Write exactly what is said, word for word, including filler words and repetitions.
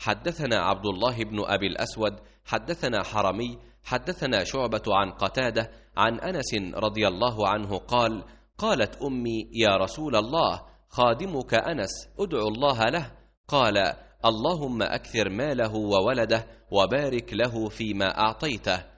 حدثنا عبد الله بن أبي الأسود حدثنا حرمي حدثنا شعبة عن قتادة عن أنس رضي الله عنه قال: قالت أمي: يا رسول الله، خادمك أنس ادعو الله له. قال: اللهم أكثر ماله وولده وبارك له فيما أعطيته.